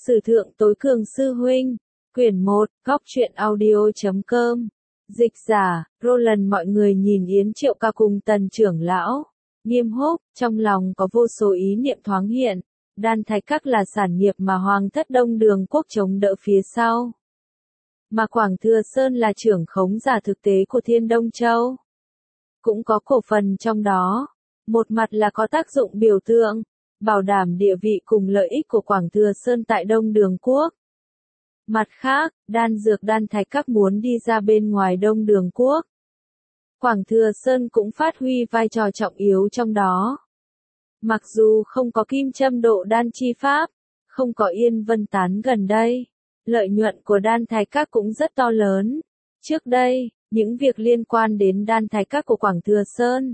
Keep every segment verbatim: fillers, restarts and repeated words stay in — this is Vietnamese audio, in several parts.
Sử thượng tối cường sư huynh, quyển một, góc truyện audio chấm com. Dịch giả, Roland. Mọi người nhìn Yến Triệu Ca cùng Tần trưởng lão Nghiêm Húc, trong lòng có vô số ý niệm thoáng hiện. Đan Thạch Các là sản nghiệp mà Hoàng thất Đông Đường quốc chống đỡ phía sau, mà Quảng Thừa Sơn là trưởng khống giả thực tế của Thiên Đông Châu, cũng có cổ phần trong đó. Một mặt là có tác dụng biểu tượng, bảo đảm địa vị cùng lợi ích của Quảng Thừa Sơn tại Đông Đường quốc. Mặt khác, Đan Dược Đan Thạch Các muốn đi ra bên ngoài Đông Đường quốc, Quảng Thừa Sơn cũng phát huy vai trò trọng yếu trong đó. Mặc dù không có kim châm độ đan chi pháp, không có Yên Vân Tán gần đây, lợi nhuận của Đan Thạch Các cũng rất to lớn. Trước đây, những việc liên quan đến Đan Thạch Các của Quảng Thừa Sơn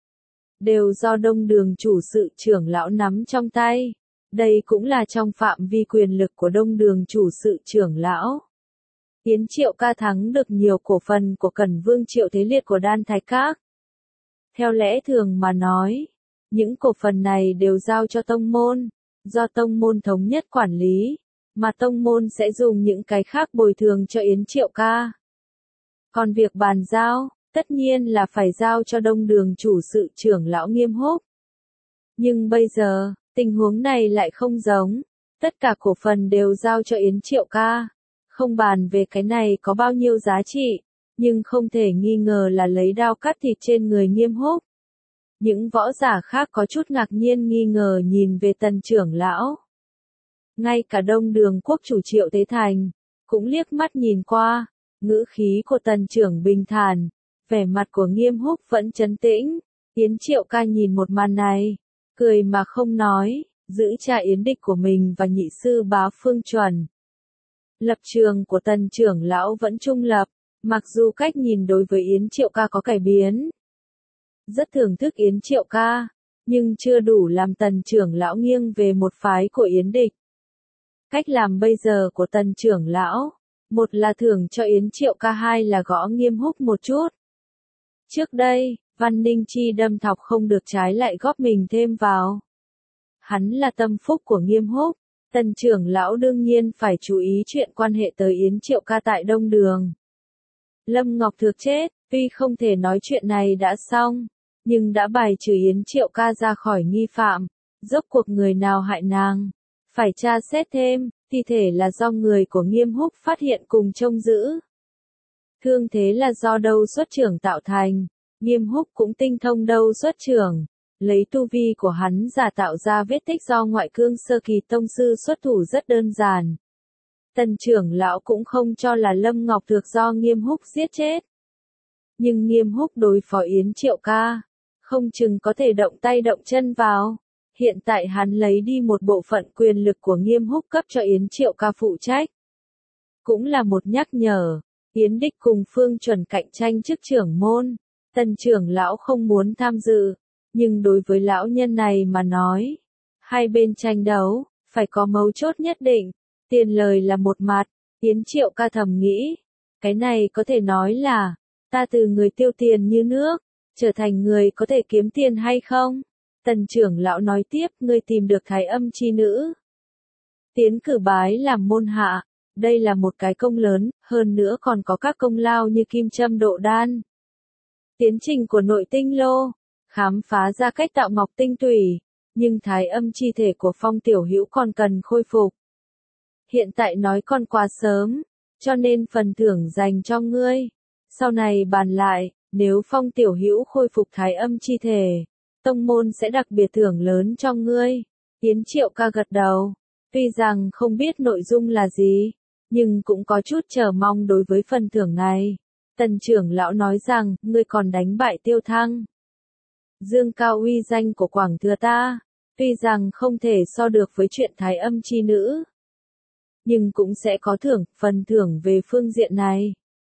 đều do Đông Đường chủ sự trưởng lão nắm trong tay. Đây cũng là trong phạm vi quyền lực của Đông Đường chủ sự trưởng lão. Yến Triệu Ca thắng được nhiều cổ phần của Cẩn Vương Triệu Thế Liệt của Đan Thạch Các. Theo lẽ thường mà nói, những cổ phần này đều giao cho tông môn, do tông môn thống nhất quản lý, mà tông môn sẽ dùng những cái khác bồi thường cho Yến Triệu Ca. Còn việc bàn giao, tất nhiên là phải giao cho Đông Đường chủ sự trưởng lão Nghiêm Húc. Nhưng bây giờ, tình huống này lại không giống, tất cả cổ phần đều giao cho Yến Triệu Ca. Không bàn về cái này có bao nhiêu giá trị, nhưng không thể nghi ngờ là lấy đao cắt thịt trên người Nghiêm Húc. Những võ giả khác có chút ngạc nhiên nghi ngờ nhìn về Tần trưởng lão. Ngay cả Đông Đường quốc chủ Triệu Thế Thành cũng liếc mắt nhìn qua, ngữ khí của Tần trưởng bình thản, vẻ mặt của Nghiêm Húc vẫn trấn tĩnh. Yến Triệu Ca nhìn một màn này, cười mà không nói, giữ cha yến địch của mình và nhị sư Bá Phương chuẩn. Lập trường của Tần trưởng lão vẫn trung lập, mặc dù cách nhìn đối với Yến Triệu Ca có cải biến. Rất thưởng thức Yến Triệu Ca, nhưng chưa đủ làm Tần trưởng lão nghiêng về một phái của yến địch. Cách làm bây giờ của Tần trưởng lão, một là thưởng cho Yến Triệu Ca, hai là gõ Nghiêm Húc một chút. Trước đây, Văn Ninh Chi đâm thọc không được trái lại góp mình thêm vào. Hắn là tâm phúc của Nghiêm Húc, Tần trưởng lão đương nhiên phải chú ý chuyện quan hệ tới Yến Triệu Ca tại Đông Đường. Lâm Ngọc Thược chết, tuy không thể nói chuyện này đã xong, nhưng đã bài trừ Yến Triệu Ca ra khỏi nghi phạm. Rốt cuộc người nào hại nàng, phải tra xét thêm, thi thể là do người của Nghiêm Húc phát hiện cùng trông giữ. Thương thế là do đâu xuất trưởng tạo thành, Nghiêm Húc cũng tinh thông đâu xuất trưởng. Lấy tu vi của hắn giả tạo ra vết tích do ngoại cương sơ kỳ tông sư xuất thủ rất đơn giản. Tần trưởng lão cũng không cho là Lâm Ngọc Thược do Nghiêm Húc giết chết. Nhưng Nghiêm Húc đối phó Yến Triệu Ca, không chừng có thể động tay động chân vào. Hiện tại hắn lấy đi một bộ phận quyền lực của Nghiêm Húc cấp cho Yến Triệu Ca phụ trách. Cũng là một nhắc nhở, Yến địch cùng Phương chuẩn cạnh tranh chức trưởng môn. Tần trưởng lão không muốn tham dự. Nhưng đối với lão nhân này mà nói, hai bên tranh đấu, phải có mấu chốt nhất định, tiền lời là một mặt. Yến Triệu Ca thầm nghĩ, cái này có thể nói là, ta từ người tiêu tiền như nước, trở thành người có thể kiếm tiền hay không? Tần trưởng lão nói tiếp, ngươi tìm được Thái Âm chi nữ, tiến cử bái làm môn hạ, đây là một cái công lớn, hơn nữa còn có các công lao như kim châm độ đan. Tiến trình của nội tinh lô, khám phá ra cách tạo ngọc tinh tủy, nhưng Thái Âm chi thể của Phong tiểu hữu còn cần khôi phục. Hiện tại nói còn quá sớm, cho nên phần thưởng dành cho ngươi. Sau này bàn lại, nếu Phong tiểu hữu khôi phục Thái Âm chi thể, tông môn sẽ đặc biệt thưởng lớn cho ngươi. Yến Triệu Ca gật đầu, tuy rằng không biết nội dung là gì, nhưng cũng có chút chờ mong đối với phần thưởng này. Tần trưởng lão nói rằng, ngươi còn đánh bại Tiêu Thăng, dương cao uy danh của Quảng Thừa ta, tuy rằng không thể so được với chuyện Thái Âm chi nữ, nhưng cũng sẽ có thưởng, phần thưởng về phương diện này.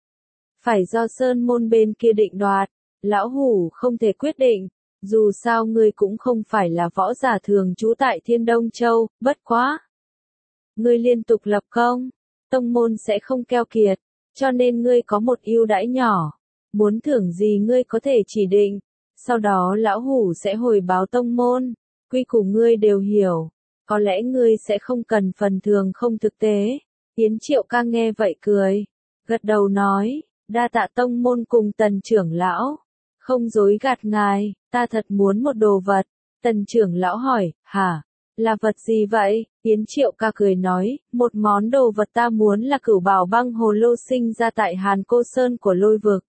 Phải do Sơn môn bên kia định đoạt, lão hủ không thể quyết định, dù sao ngươi cũng không phải là võ giả thường trú tại Thiên Đông Châu, bất quá. Ngươi liên tục lập công, tông môn sẽ không keo kiệt, cho nên ngươi có một ưu đãi nhỏ, muốn thưởng gì ngươi có thể chỉ định. Sau đó lão hủ sẽ hồi báo tông môn, quy củ ngươi đều hiểu. có lẽ ngươi sẽ không cần phần thưởng không thực tế. Yến Triệu Ca nghe vậy cười, gật đầu nói, đa tạ tông môn cùng Tần trưởng lão, không dối gạt ngài, ta thật muốn một đồ vật. Tần trưởng lão hỏi, hả, là vật gì vậy? Yến Triệu Ca cười nói, một món đồ vật ta muốn là cửu bảo băng hồ lô sinh ra tại Hàn Cô Sơn của lôi vực.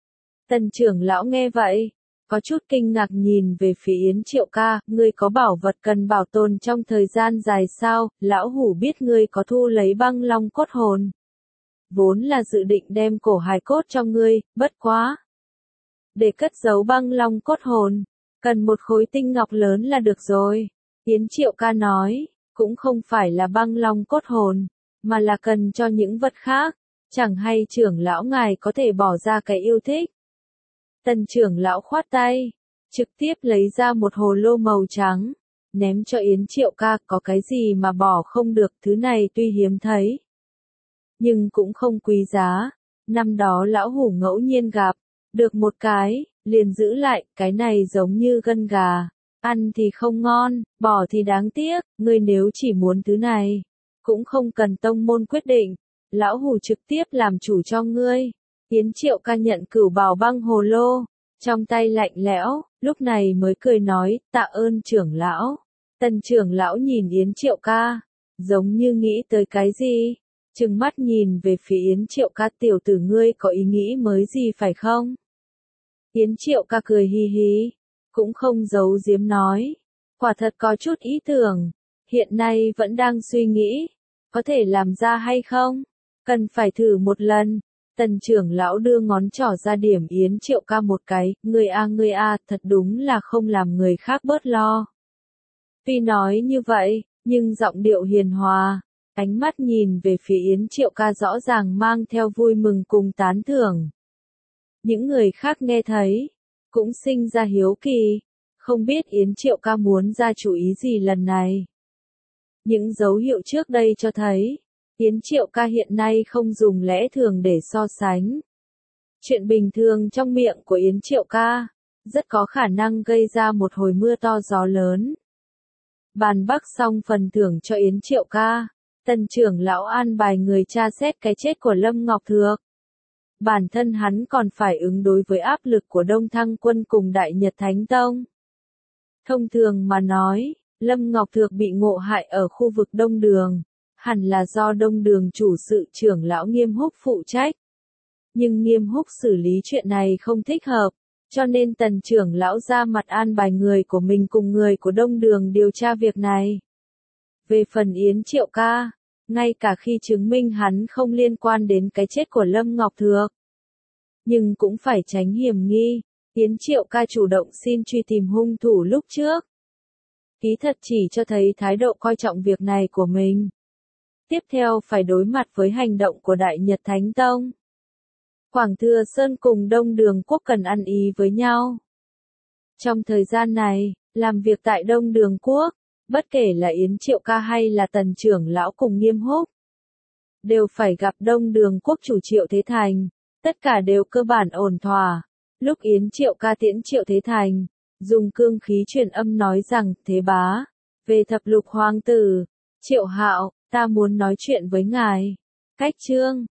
Tần trưởng lão nghe vậy, có chút kinh ngạc nhìn về phía Yến Triệu Ca, ngươi có bảo vật cần bảo tồn trong thời gian dài sao? Lão hủ biết ngươi có thu lấy băng long cốt hồn. Vốn là dự định đem cổ hài cốt cho ngươi, bất quá. Để cất giấu băng long cốt hồn, cần một khối tinh ngọc lớn là được rồi. Yến Triệu Ca nói, cũng không phải là băng long cốt hồn, mà là cần cho những vật khác. Chẳng hay trưởng lão ngài có thể bỏ ra cái yêu thích. Tần trưởng lão khoát tay, trực tiếp lấy ra một hồ lô màu trắng, ném cho Yến Triệu Ca, có cái gì mà bỏ không được, thứ này tuy hiếm thấy, nhưng cũng không quý giá. Năm đó lão hủ ngẫu nhiên gặp, được một cái, liền giữ lại, cái này giống như gân gà, ăn thì không ngon, bỏ thì đáng tiếc, ngươi nếu chỉ muốn thứ này, cũng không cần tông môn quyết định, lão hủ trực tiếp làm chủ cho ngươi. Yến Triệu Ca nhận cửu bảo băng hồ lô, trong tay lạnh lẽo, lúc này mới cười nói, tạ ơn trưởng lão. Tần trưởng lão nhìn Yến Triệu Ca, giống như nghĩ tới cái gì, trừng mắt nhìn về phía Yến Triệu Ca, tiểu tử ngươi có ý nghĩ mới gì phải không? Yến Triệu Ca cười hi hi, cũng không giấu giếm nói, quả thật có chút ý tưởng, hiện nay vẫn đang suy nghĩ, có thể làm ra hay không? Cần phải thử một lần. Tần trưởng lão đưa ngón trỏ ra điểm Yến Triệu Ca một cái, ngươi a ngươi a, thật đúng là không làm người khác bớt lo. Tuy nói như vậy, nhưng giọng điệu hiền hòa, ánh mắt nhìn về phía Yến Triệu Ca rõ ràng mang theo vui mừng cùng tán thưởng. Những người khác nghe thấy, cũng sinh ra hiếu kỳ, không biết Yến Triệu Ca muốn ra chủ ý gì lần này. Những dấu hiệu trước đây cho thấy, Yến Triệu Ca hiện nay không dùng lẽ thường để so sánh. Chuyện bình thường trong miệng của Yến Triệu Ca, rất có khả năng gây ra một hồi mưa to gió lớn. Bàn bắc xong phần thưởng cho Yến Triệu Ca, Tần trưởng lão an bài người tra xét cái chết của Lâm Ngọc Thược. Bản thân hắn còn phải ứng đối với áp lực của Đông Thăng Quân cùng Đại Nhật Thánh Tông. Thông thường mà nói, Lâm Ngọc Thược bị ngộ hại ở khu vực Đông Đường, hẳn là do Đông Đường chủ sự trưởng lão Nghiêm Húc phụ trách. Nhưng Nghiêm Húc xử lý chuyện này không thích hợp, cho nên Tần trưởng lão ra mặt an bài người của mình cùng người của Đông Đường điều tra việc này. Về phần Yến Triệu Ca, ngay cả khi chứng minh hắn không liên quan đến cái chết của Lâm Ngọc Thược, nhưng cũng phải tránh hiểm nghi, Yến Triệu Ca chủ động xin truy tìm hung thủ lúc trước. Ký thật chỉ cho thấy thái độ coi trọng việc này của mình. Tiếp theo phải đối mặt với hành động của Đại Nhật Thánh Tông. Quảng Thừa Sơn cùng Đông Đường Quốc cần ăn ý với nhau. Trong thời gian này, làm việc tại Đông Đường Quốc, bất kể là Yến Triệu Ca hay là Tần trưởng lão cùng Nghiêm Húc, đều phải gặp Đông Đường Quốc chủ Triệu Thế Thành, tất cả đều cơ bản ổn thỏa. Lúc Yến Triệu Ca tiễn Triệu Thế Thành, dùng cương khí truyền âm nói rằng, thế bá, về thập lục hoàng tử, Triệu Hạo, ta muốn nói chuyện với ngài. Cách chương